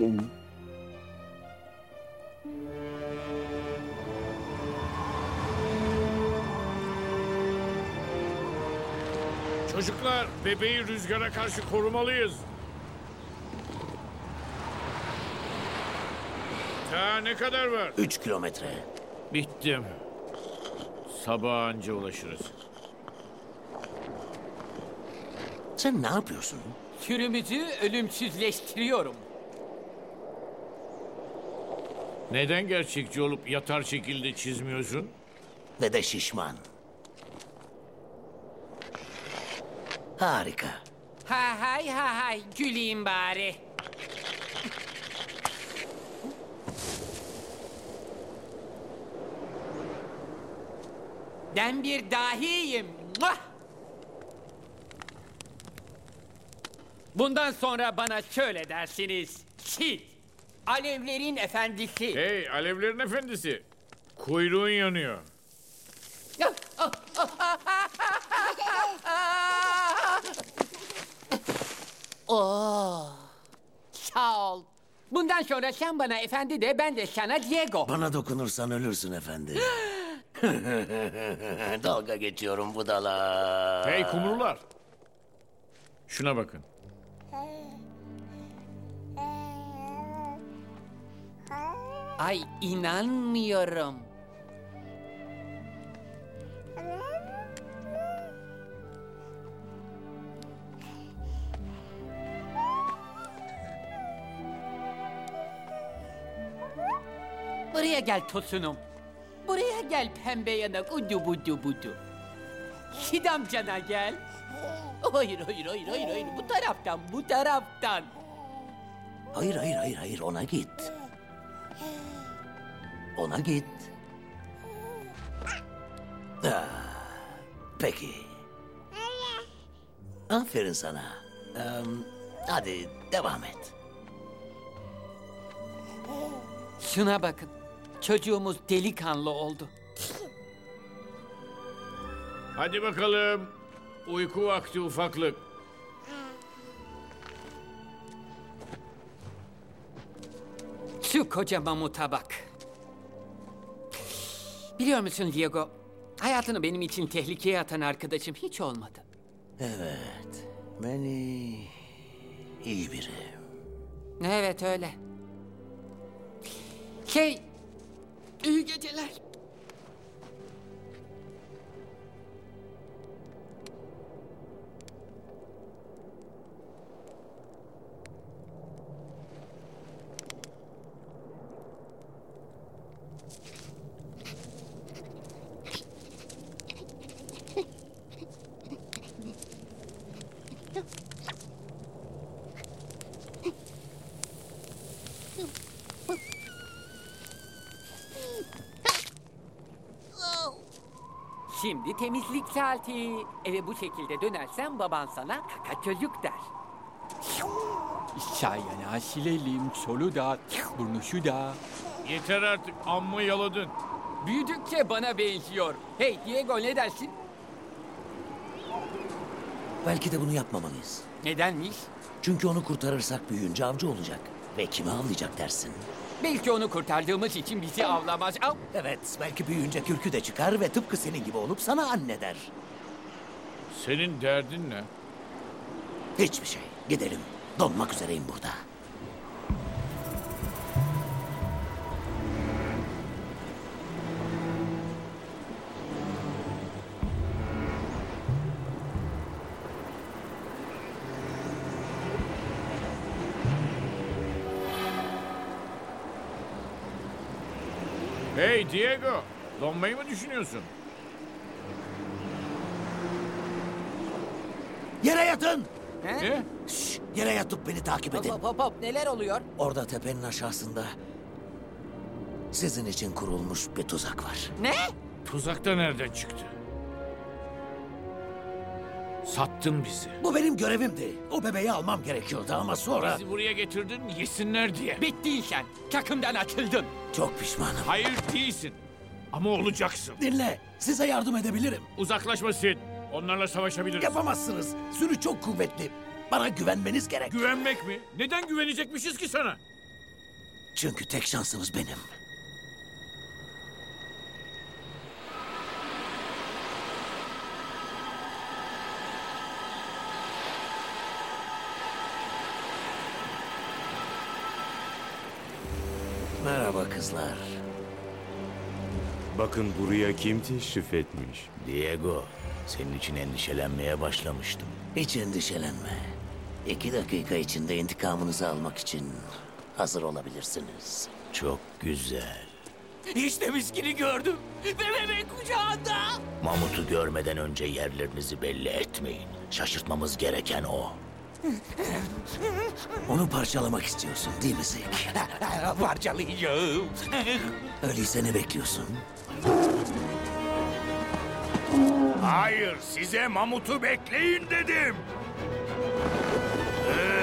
Çocuklar, bebeği rüzgara karşı korumalıyız. Ta ne kadar var? 3 kilometre. Bittim. Sabah anca ulaşırız. Sen ne yapıyorsun? Sürümüzü ölümsüzleştiriyorum. Neden gerçekçi olup yatar şekilde çizmiyorsun? Ve de şişman. Harika. Ha hay güleyim bari. Ben bir dahiyim. Muah! Bundan sonra bana şöyle dersiniz. Siz, alevlerin efendisi. Hey, alevlerin efendisi. Kuyruğun yanıyor. Oh, sağ ol. Bundan sonra sen bana efendi de, ben de sana Diego. Bana dokunursan ölürsün efendi. Dalga geçiyorum budala. Hey kumrular. Şuna bakın. Ay, inanmıyorum. Buraya gel Tosunum. Buraya gel pembe yanak udu budu budu. Şid amcana gel. Hayır, hayır, hayır, hayır, hayır. Bu taraftan, bu taraftan. Hayır, ona git. Ona git. Peki. Aferin sana. Hadi devam et. Şuna bakın. Çocuğumuz delikanlı oldu. Hadi bakalım. Uyku vakti ufaklık. Şu koca mamuta bak. Biliyor musun Diego? Hayatını benim için tehlikeye atan arkadaşım hiç olmadı. Evet. Beni iyi biri. Evet öyle. İyi geceler. Şimdi temizlik saati. Eve bu şekilde dönersen baban sana kaka çocuk der. Sağ yana silelim, solu da, burnu da. Yeter artık, amma yaladın. Büyüdükçe bana benziyor. Hey Diego, ne dersin? Belki de bunu yapmamalıyız. Nedenmiş? Çünkü onu kurtarırsak büyüyünce avcı olacak. Ve kimi avlayacak dersin? Belki onu kurtardığımız için bizi avlamaz. Av. Evet, belki büyüyünce kürkü de çıkar ve tıpkı senin gibi olup sana anne der. Senin derdin ne? Hiçbir şey. Gidelim. Donmak üzereyim burada. Hey Diego, donmayı mı düşünüyorsun? Yere yatın! Ne? Şşş, yere yatıp beni takip edin. Hop, neler oluyor? Orada tepenin aşağısında sizin için kurulmuş bir tuzak var. Ne? Tuzak da nereden çıktı? Sattın bizi. Bu benim görevimdi. O bebeği almam gerekiyordu ama sonra... Bizi buraya getirdin yesinler diye. Bittin sen. Takımdan atıldın. Çok pişmanım. Hayır değilsin. Ama olacaksın. Dinle, size yardım edebilirim. Uzaklaşma Sid. Onlarla savaşabiliriz. Yapamazsınız. Sürü çok kuvvetli. Bana güvenmeniz gerek. Güvenmek mi? Neden güvenecekmişiz ki sana? Çünkü tek şansınız benim. Merhaba kızlar. Bakın buraya kim teşrif etmiş. Diego, senin için endişelenmeye başlamıştım. Hiç endişelenme. 2 dakika içinde intikamınızı almak için hazır olabilirsiniz. Çok güzel. İşte miskini gördüm. Ve bebek kucağında. Mamut'u görmeden önce yerlerinizi belli etmeyin. Şaşırtmamız gereken o. Onu parçalamak istiyorsun değil mi Zek? Parçalayacağım. Öyleyse ne bekliyorsun? Hayır, size mamutu bekleyin dedim.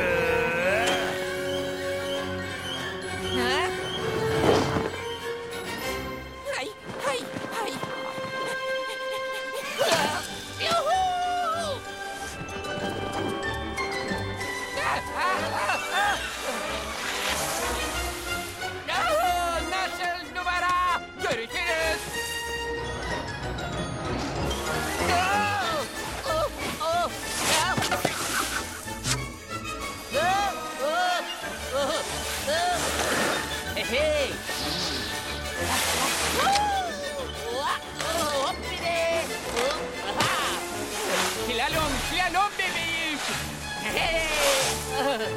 Hey! Slalom, slalom bebeğim. Hey!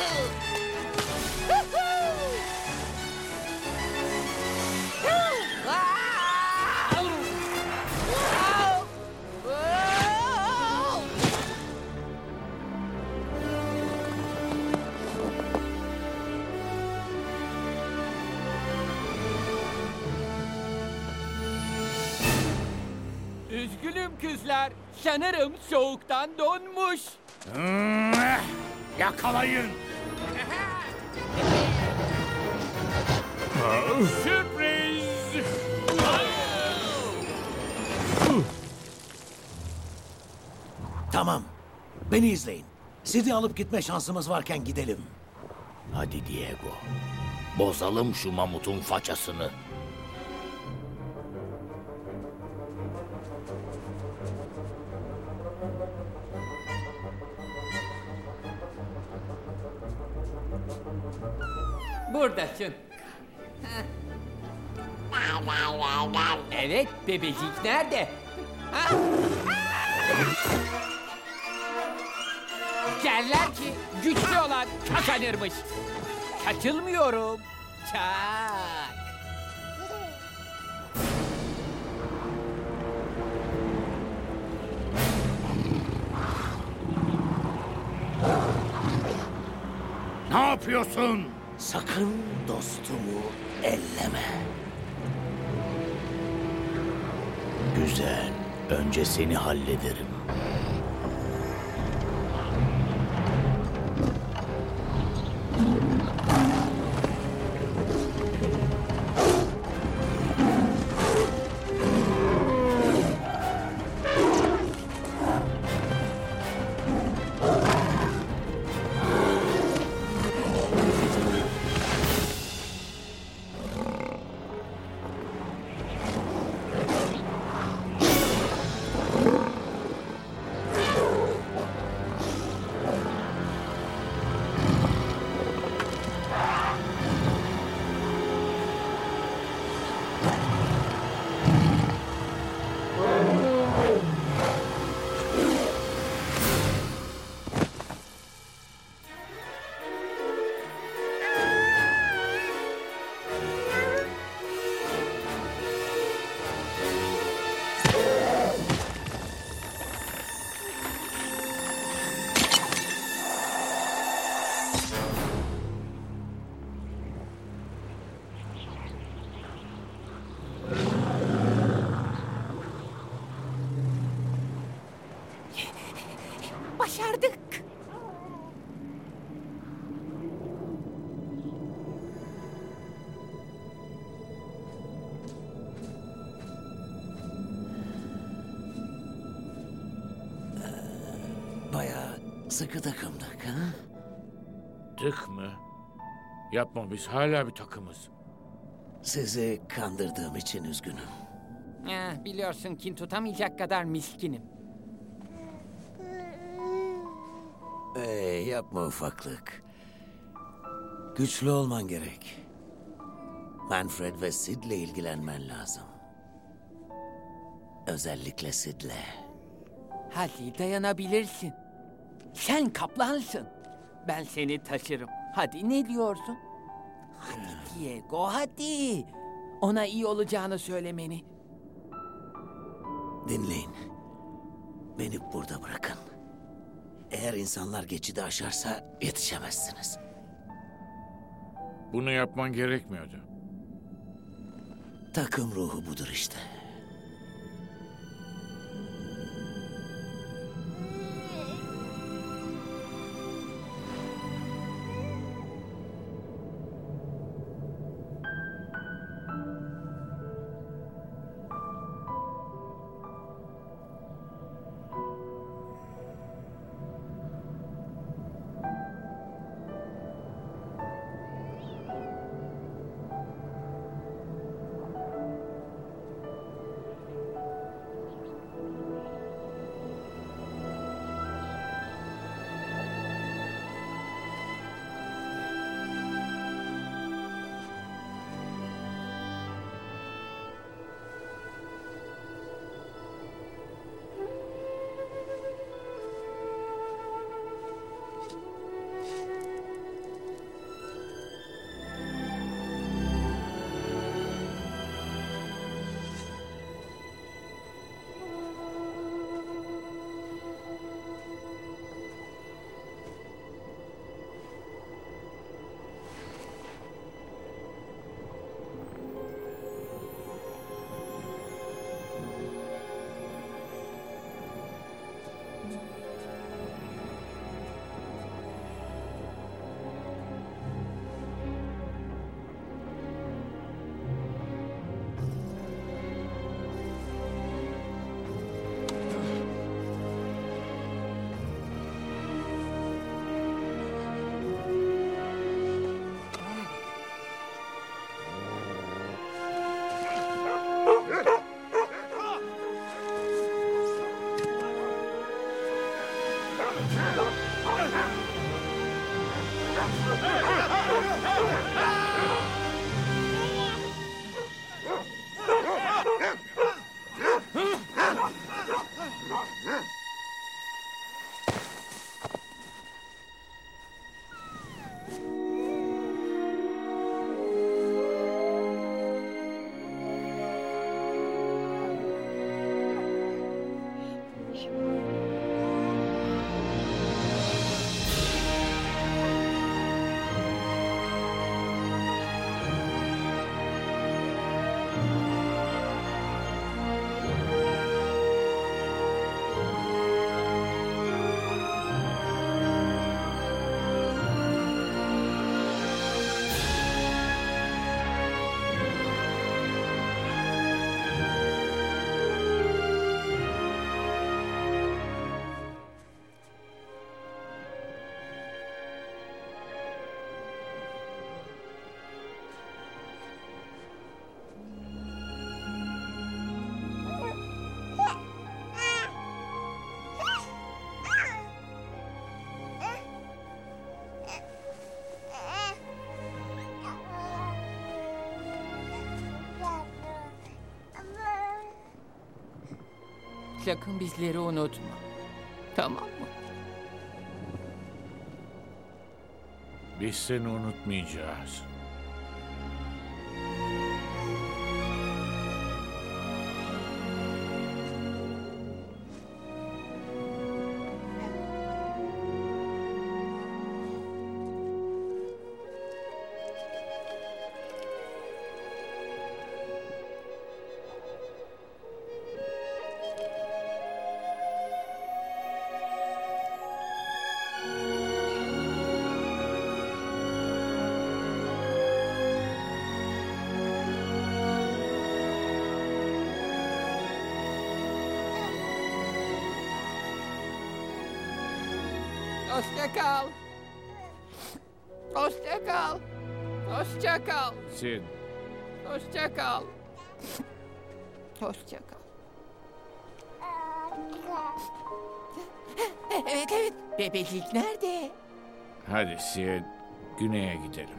Üzgünüm kızlar. Sanırım soğuktan donmuş. Yakalayın. Sürpriz! Tamam. Beni izleyin. Sizi alıp gitme şansımız varken gidelim. Hadi Diego. Bozalım şu mamutun façasını. Buradasın. Evet, bebecik nerede? Ha? Derler ki güçlü olan kazanırmış. Katılmıyorum. Çak. Ne yapıyorsun? Sakın dostumu elleme. Güzel. Önce seni hallederim. Başardık. Bayağı sıkı takımdık ha? Tık mı? Yapma, biz hala bir takımız. Sizi kandırdığım için üzgünüm. Biliyorsun kin tutamayacak kadar miskinim. Yapma ufaklık. Güçlü olman gerek. Manfred ve Sid'le ilgilenmen lazım. Özellikle Sid'le. Hadi dayanabilirsin. Sen kaplansın. Ben seni taşırım. Hadi ne diyorsun? Hadi Diego, hadi. Ona iyi olacağını söylemeni. Dinleyin. Beni burada bırakın. Eğer insanlar geçidi aşarsa yetişemezsiniz. Bunu yapman gerekmiyordu. Takım ruhu budur işte. sakın bizleri unutma. Tamam mı? Biz seni unutmayacağız. Hoşça kal. Hoşça kal. Hoşça kal. Sid, Hoşça kal. Hoşça kal. Evet evet. Bebeklik nerede? hadi Sid, güneye gidelim.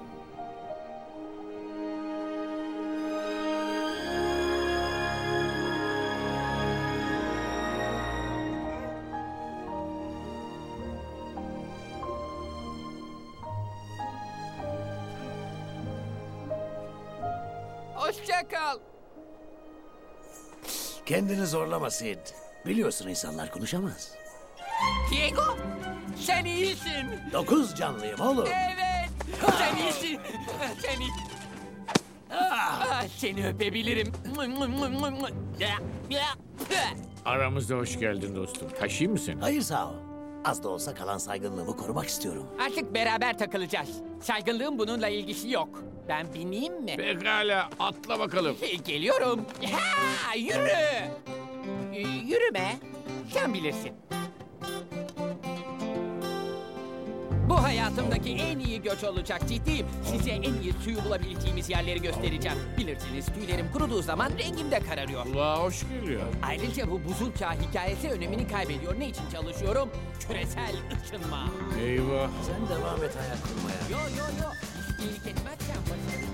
Hoşça kal. Kendini zorlama Sid. Biliyorsun insanlar konuşamaz. Diego, sen iyisin. 9 canlıyım oğlum. Evet, sen iyisin. Sen iyi. Seni öpebilirim. Aramızda hoş geldin dostum. Taşıyayım mı seni? Hayır sağ ol. Az da olsa kalan saygınlığımı korumak istiyorum. Artık beraber takılacağız. Saygınlığın bununla ilgisi yok. Ben bineyim mi? Pekala, atla bakalım. Geliyorum. Ha, yürü. Yürüme. Sen bilirsin. Bu hayatımdaki en iyi göç olacak, ciddiyim. Size en iyi suyu bulabileceğimiz yerleri göstereceğim. Bilirsiniz, tüylerim kuruduğu zaman rengim de kararıyor. Kulağa hoş geliyor. Ayrıca bu buzul çağı hikayesi önemini kaybediyor. Ne için çalışıyorum? Küresel ısınma. Eyvah. Sen devam et hayat kurmaya. Yo. İyilik etmezsen başarı.